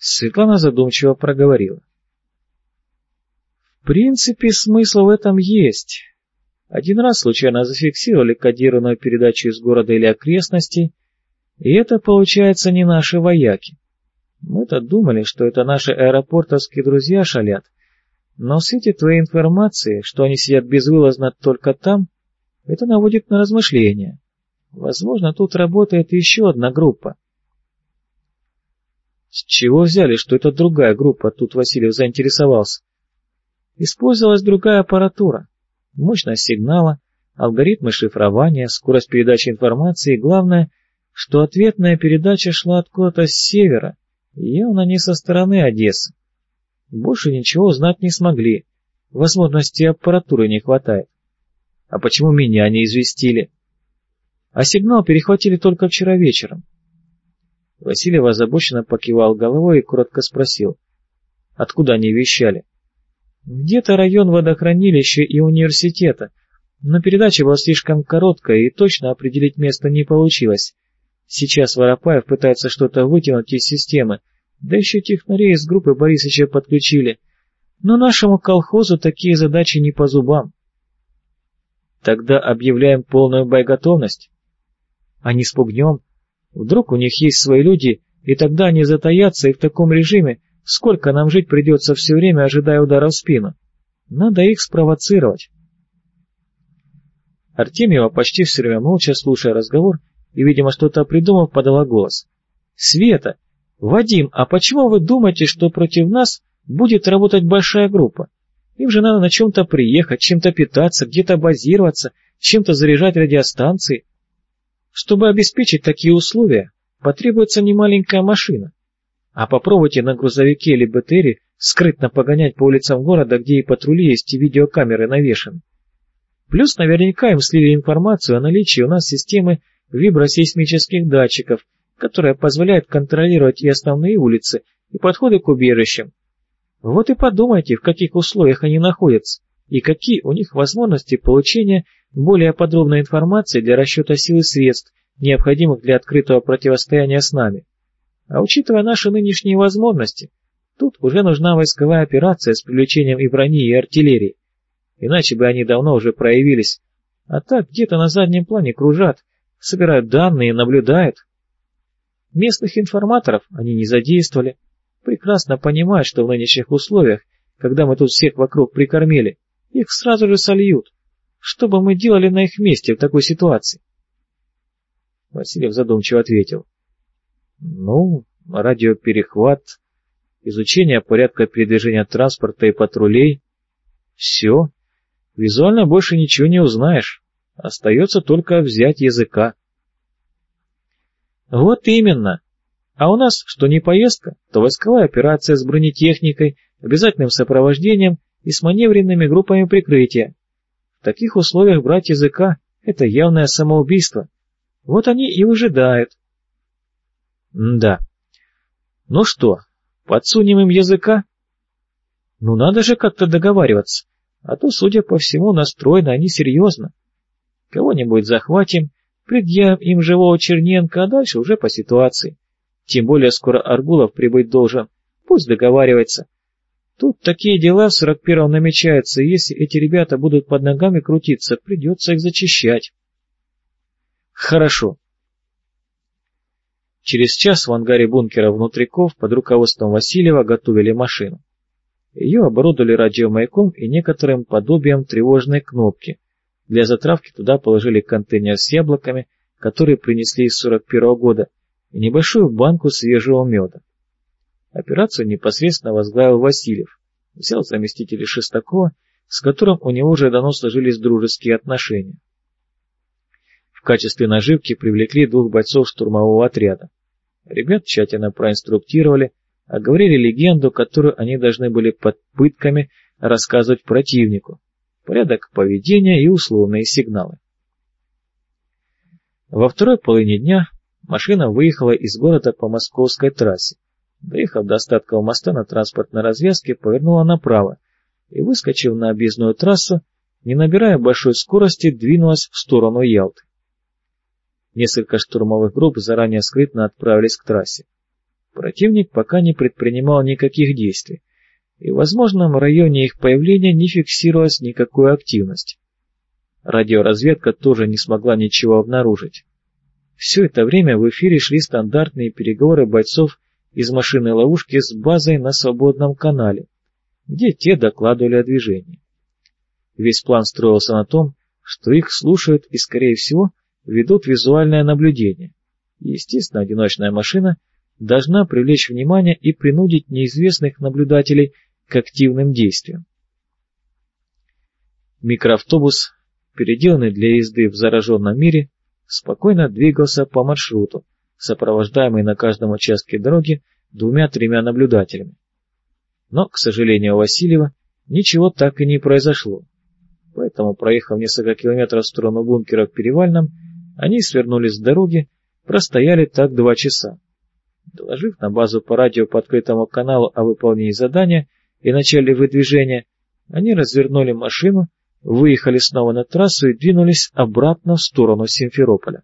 Светлана задумчиво проговорила. В принципе, смысл в этом есть. Один раз случайно зафиксировали кодированную передачу из города или окрестностей, и это, получается, не наши вояки. Мы-то думали, что это наши аэропортовские друзья шалят, но в свете твоей информации, что они сидят безвылазно только там, это наводит на размышления. Возможно, тут работает еще одна группа. С чего взяли, что это другая группа? Тут Васильев заинтересовался. Использовалась другая аппаратура, мощность сигнала, алгоритмы шифрования, скорость передачи информации и, главное, что ответная передача шла откуда-то с севера, явно не со стороны Одессы. Больше ничего узнать не смогли, возможности аппаратуры не хватает. А почему меня не известили? А сигнал перехватили только вчера вечером. Васильев озабоченно покивал головой и коротко спросил, откуда они вещали? Где-то район водохранилища и университета, но передача была слишком короткая и точно определить место не получилось. Сейчас Воропаев пытается что-то вытянуть из системы, да еще технарей из группы Борисыча подключили. Но нашему колхозу такие задачи не по зубам. Тогда объявляем полную боеготовность. А не спугнем. Вдруг у них есть свои люди, и тогда они затаятся, и в таком режиме сколько нам жить придется все время, ожидая удара в спину. Надо их спровоцировать. Артемьева, почти все время молча слушая разговор и, видимо, что-то придумав, подала голос. «Света! Вадим, а почему вы думаете, что против нас будет работать большая группа? Им же надо на чем-то приехать, чем-то питаться, где-то базироваться, чем-то заряжать радиостанции. Чтобы обеспечить такие условия, потребуется немаленькая машина. А попробуйте на грузовике или БТРе скрытно погонять по улицам города, где и патрули есть, и видеокамеры навешаны. Плюс наверняка им слили информацию о наличии у нас системы вибросейсмических датчиков, которая позволяет контролировать и основные улицы, и подходы к убежищам. Вот и подумайте, в каких условиях они находятся, и какие у них возможности получения более подробной информации для расчета сил и средств, необходимых для открытого противостояния с нами. А учитывая наши нынешние возможности, тут уже нужна войсковая операция с привлечением и брони, и артиллерии. Иначе бы они давно уже проявились. А так где-то на заднем плане кружат, собирают данные, наблюдают. Местных информаторов они не задействовали, прекрасно понимают, что в нынешних условиях, когда мы тут всех вокруг прикормили, их сразу же сольют. Что бы мы делали на их месте в такой ситуации? Васильев задумчиво ответил. Радиоперехват, изучение порядка передвижения транспорта и патрулей. Все. Визуально больше ничего не узнаешь. Остается только взять языка. Вот именно. А у нас, что не поездка, то войсковая операция с бронетехникой, обязательным сопровождением и с маневренными группами прикрытия. В таких условиях брать языка – это явное самоубийство. Вот они и выжидают. Да. Ну что, подсунем им языка? Надо же как-то договариваться. А то, судя по всему, настроены они серьезно. Кого-нибудь захватим, предъявим им живого Черненко, а дальше уже по ситуации. Тем более скоро Аргулов прибыть должен. Пусть договаривается. Тут такие дела в 41-м намечаются, и если эти ребята будут под ногами крутиться, придется их зачищать. Хорошо. Через час в ангаре бункера Внутриков под руководством Васильева готовили машину. Ее оборудовали радиомаяком и некоторым подобием тревожной кнопки. Для затравки туда положили контейнер с яблоками, которые принесли из 41-го года, и небольшую банку свежего меда. Операцию непосредственно возглавил Васильев, взял заместителя Шестакова, с которым у него уже давно сложились дружеские отношения. В качестве наживки привлекли 2 бойцов штурмового отряда. Ребят тщательно проинструктировали, оговорили легенду, которую они должны были под пытками рассказывать противнику, порядок поведения и условные сигналы. Во второй половине дня машина выехала из города по московской трассе. Доехав до остатков моста на транспортной развязке, повернула направо и, выскочив на объездную трассу, не набирая большой скорости, двинулась в сторону Ялты. Несколько штурмовых групп заранее скрытно отправились к трассе. Противник пока не предпринимал никаких действий, и в возможном районе их появления не фиксировалась никакой активности. Радиоразведка тоже не смогла ничего обнаружить. Все это время в эфире шли стандартные переговоры бойцов из машинной ловушки с базой на свободном канале, где те докладывали о движении. Весь план строился на том, что их слушают и, скорее всего, ведут визуальное наблюдение. И, естественно, одиночная машина должна привлечь внимание и принудить неизвестных наблюдателей к активным действиям. Микроавтобус, переделанный для езды в зараженном мире, спокойно двигался по маршруту, сопровождаемый на каждом участке дороги 2-3 наблюдателями. Но, к сожалению, у Васильева ничего так и не произошло. Поэтому, проехав несколько километров в сторону бункера в Перевальном, они свернули с дороги, простояли так 2 часа. Доложив на базу по радио по открытому каналу о выполнении задания и начале выдвижения, они развернули машину, выехали снова на трассу и двинулись обратно в сторону Симферополя.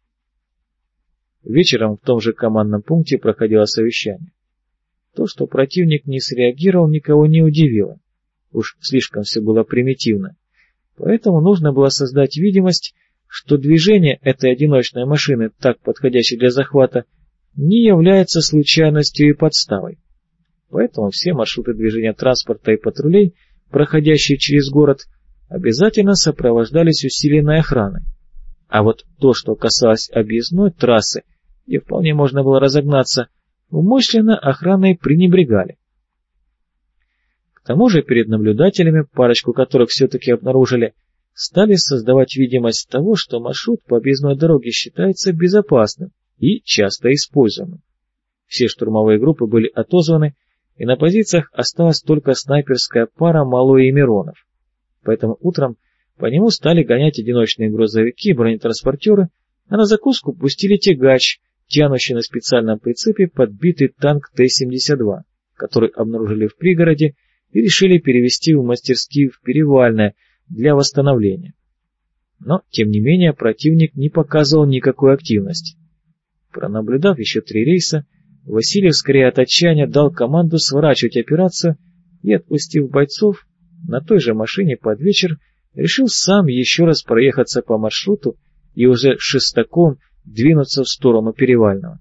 Вечером в том же командном пункте проходило совещание. То, что противник не среагировал, никого не удивило. Уж слишком все было примитивно. Поэтому нужно было создать видимость, что движение этой одиночной машины, так подходящей для захвата, не является случайностью и подставой. Поэтому все маршруты движения транспорта и патрулей, проходящие через город, обязательно сопровождались усиленной охраной. А вот то, что касалось объездной трассы, где вполне можно было разогнаться, умышленно охраной пренебрегали. К тому же перед наблюдателями, парочку которых все-таки обнаружили, стали создавать видимость того, что маршрут по объездной дороге считается безопасным и часто используемым. Все штурмовые группы были отозваны, и на позициях осталась только снайперская пара Малой и Миронов. Поэтому утром по нему стали гонять одиночные грузовики и бронетранспортеры, а на закуску пустили тягач, тянущий на специальном прицепе подбитый танк Т-72, который обнаружили в пригороде и решили перевезти в мастерские в Перевальное для восстановления. Но, тем не менее, противник не показывал никакой активности. Пронаблюдав еще 3 рейса, Васильев скорее от отчаяния дал команду сворачивать операцию и, отпустив бойцов, на той же машине под вечер решил сам еще раз проехаться по маршруту и уже шестаком двинуться в сторону Перевального.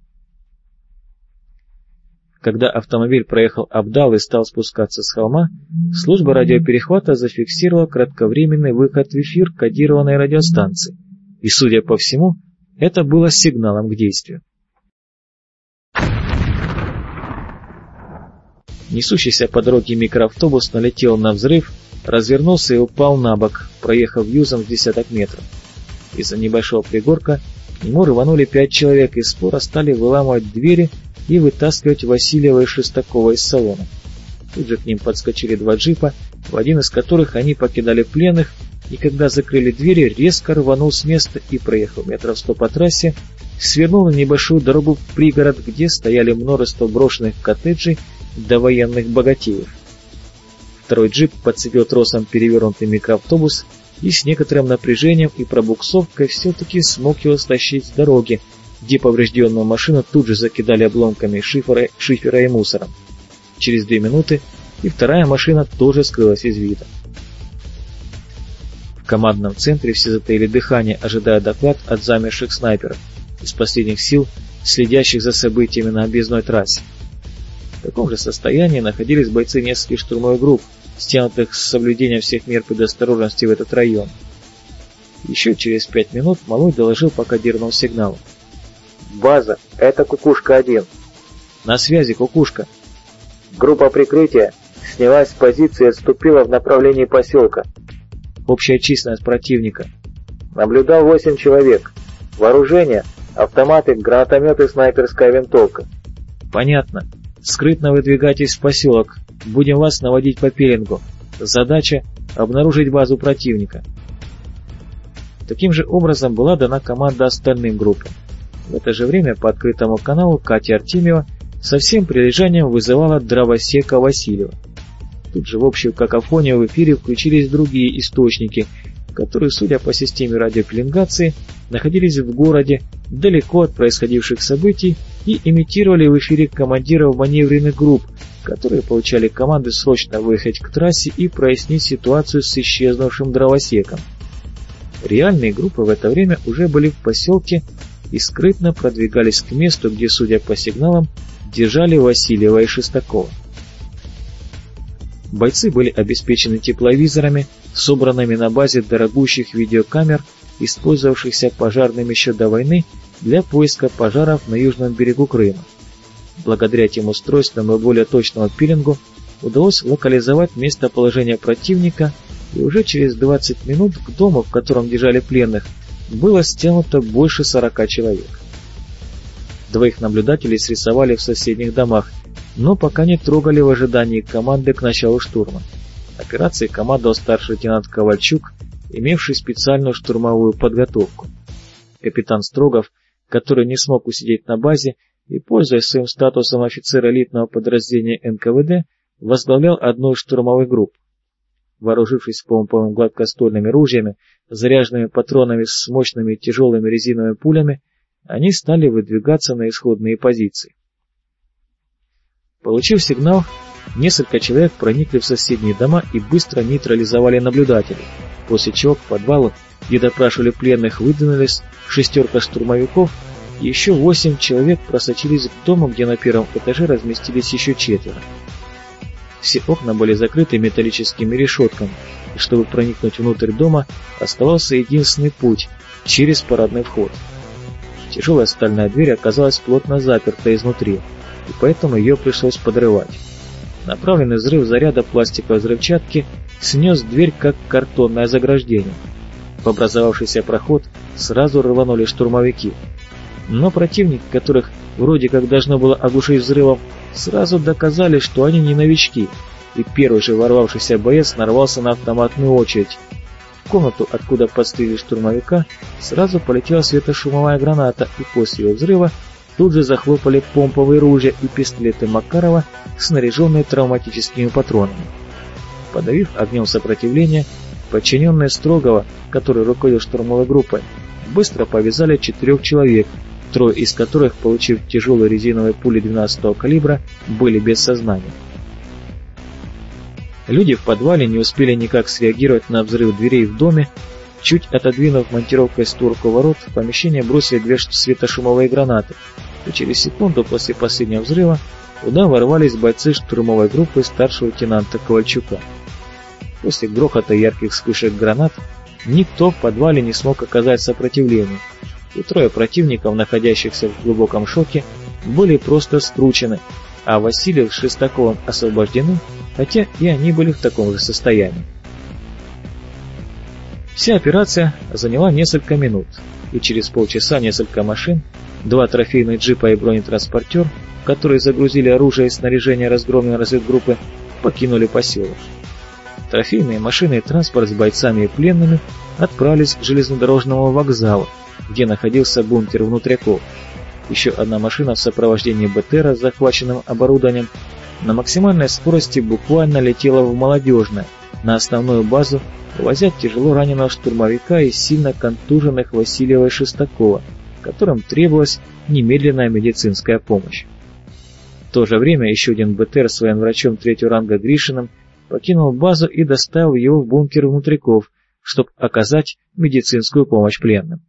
Когда автомобиль проехал Абдал и стал спускаться с холма, служба радиоперехвата зафиксировала кратковременный выход в эфир кодированной радиостанции, и, судя по всему, это было сигналом к действию. Несущийся по дороге микроавтобус налетел на взрыв, развернулся и упал на бок, проехав юзом с 10 метров. Из-за небольшого пригорка к нему рванули 5 человек и споро стали выламывать двери и вытаскивать Васильева и Шестакова из салона. Тут же к ним подскочили 2 джипа, в один из которых они покидали пленных, и когда закрыли двери, резко рванул с места и, проехав метров 100 по трассе, свернул на небольшую дорогу в пригород, где стояли множество брошенных коттеджей довоенных богатеев. Второй джип подцепил тросом перевернутый микроавтобус и с некоторым напряжением и пробуксовкой все-таки смог его стащить с дороги, где поврежденную машину тут же закидали обломками шифера и мусором. Через 2 минуты и вторая машина тоже скрылась из вида. В командном центре все затаили дыхание, ожидая доклад от замерших снайперов, из последних сил, следящих за событиями на объездной трассе. В таком же состоянии находились бойцы нескольких штурмовых групп, стянутых с соблюдением всех мер предосторожности в этот район. Еще через 5 минут Малой доложил по кодированному сигналу. «База, это Кукушка-1». «На связи, Кукушка». «Группа прикрытия снялась с позиции и отступила в направлении поселка». «Общая численность противника». «Наблюдал 8 человек. Вооружение, автоматы, гранатометы, снайперская винтовка». «Понятно. Скрытно выдвигайтесь в поселок. Будем вас наводить по пеленгу. Задача — обнаружить базу противника». Таким же образом была дана команда остальным группам. В это же время по открытому каналу Катя Артемьева со всем прилежанием вызывала дровосека Васильева. Тут же в общую какофонию в эфире включились другие источники, которые, судя по системе радиопеленгации, находились в городе далеко от происходивших событий, и имитировали в эфире командиров маневренных групп, которые получали команды срочно выехать к трассе и прояснить ситуацию с исчезнувшим дровосеком. Реальные группы в это время уже были в поселке и скрытно продвигались к месту, где, судя по сигналам, держали Васильева и Шестакова. Бойцы были обеспечены тепловизорами, собранными на базе дорогущих видеокамер, использовавшихся пожарными еще до войны для поиска пожаров на южном берегу Крыма. Благодаря этим устройствам и более точному пилингу удалось локализовать местоположение противника, и уже через 20 минут к дому, в котором держали пленных, было стянуто больше 40 человек. Двоих наблюдателей срисовали в соседних домах, но пока не трогали в ожидании команды к началу штурма. Операцией командовал старший лейтенант Ковальчук, имевший специальную штурмовую подготовку. Капитан Строгов, который не смог усидеть на базе и, пользуясь своим статусом офицера элитного подразделения НКВД, возглавлял одну из штурмовых групп. Вооружившись помповыми гладкоствольными ружьями, заряженными патронами с мощными тяжелыми резиновыми пулями, они стали выдвигаться на исходные позиции. Получив сигнал, несколько человек проникли в соседние дома и быстро нейтрализовали наблюдателей, после чего к подвалу, где допрашивали пленных, выдвинулись 6 штурмовиков, и еще 8 человек просочились к дому, где на первом этаже разместились еще 4. Все окна были закрыты металлическими решетками, и чтобы проникнуть внутрь дома, оставался единственный путь – через парадный вход. Тяжелая стальная дверь оказалась плотно заперта изнутри, и поэтому ее пришлось подрывать. Направленный взрыв заряда пластиковой взрывчатки снес дверь как картонное заграждение. В образовавшийся проход сразу рванули штурмовики. Но противники, которых вроде как должно было оглушить взрывом, сразу доказали, что они не новички, и первый же ворвавшийся боец нарвался на автоматную очередь. В комнату, откуда подстрелили штурмовика, сразу полетела светошумовая граната, и после ее взрыва тут же захлопали помповые ружья и пистолеты Макарова, снаряженные травматическими патронами. Подавив огнем сопротивление, подчиненные Строгова, который руководил штурмовой группой, быстро повязали 4 человек, 3 из которых, получив тяжелые резиновые пули 12-го калибра, были без сознания. Люди в подвале не успели никак среагировать на взрыв дверей в доме. Чуть отодвинув монтировкой створку ворот, в помещение бросили 2 светошумовые гранаты, и через секунду после последнего взрыва туда ворвались бойцы штурмовой группы старшего лейтенанта Ковальчука. После грохота и ярких вспышек гранат никто в подвале не смог оказать сопротивление, и 3 противников, находящихся в глубоком шоке, были просто скручены, а Васильев с Шестаковым освобождены, хотя и они были в таком же состоянии. Вся операция заняла несколько минут, и через полчаса несколько машин, 2 трофейных джипа и бронетранспортер, в которые загрузили оружие и снаряжение разгромленной разведгруппы, покинули поселок. Трофейные машины и транспорт с бойцами и пленными отправились к железнодорожному вокзалу, где находился бункер внутряков. Еще одна машина в сопровождении БТРа с захваченным оборудованием на максимальной скорости буквально летела в Молодежное, на основную базу, увозя тяжело раненого штурмовика и сильно контуженных Васильева и Шестакова, которым требовалась немедленная медицинская помощь. В то же время еще один БТР с военврачом 3-го ранга Гришиным покинул базу и доставил его в бункер внутряков, чтобы оказать медицинскую помощь пленным.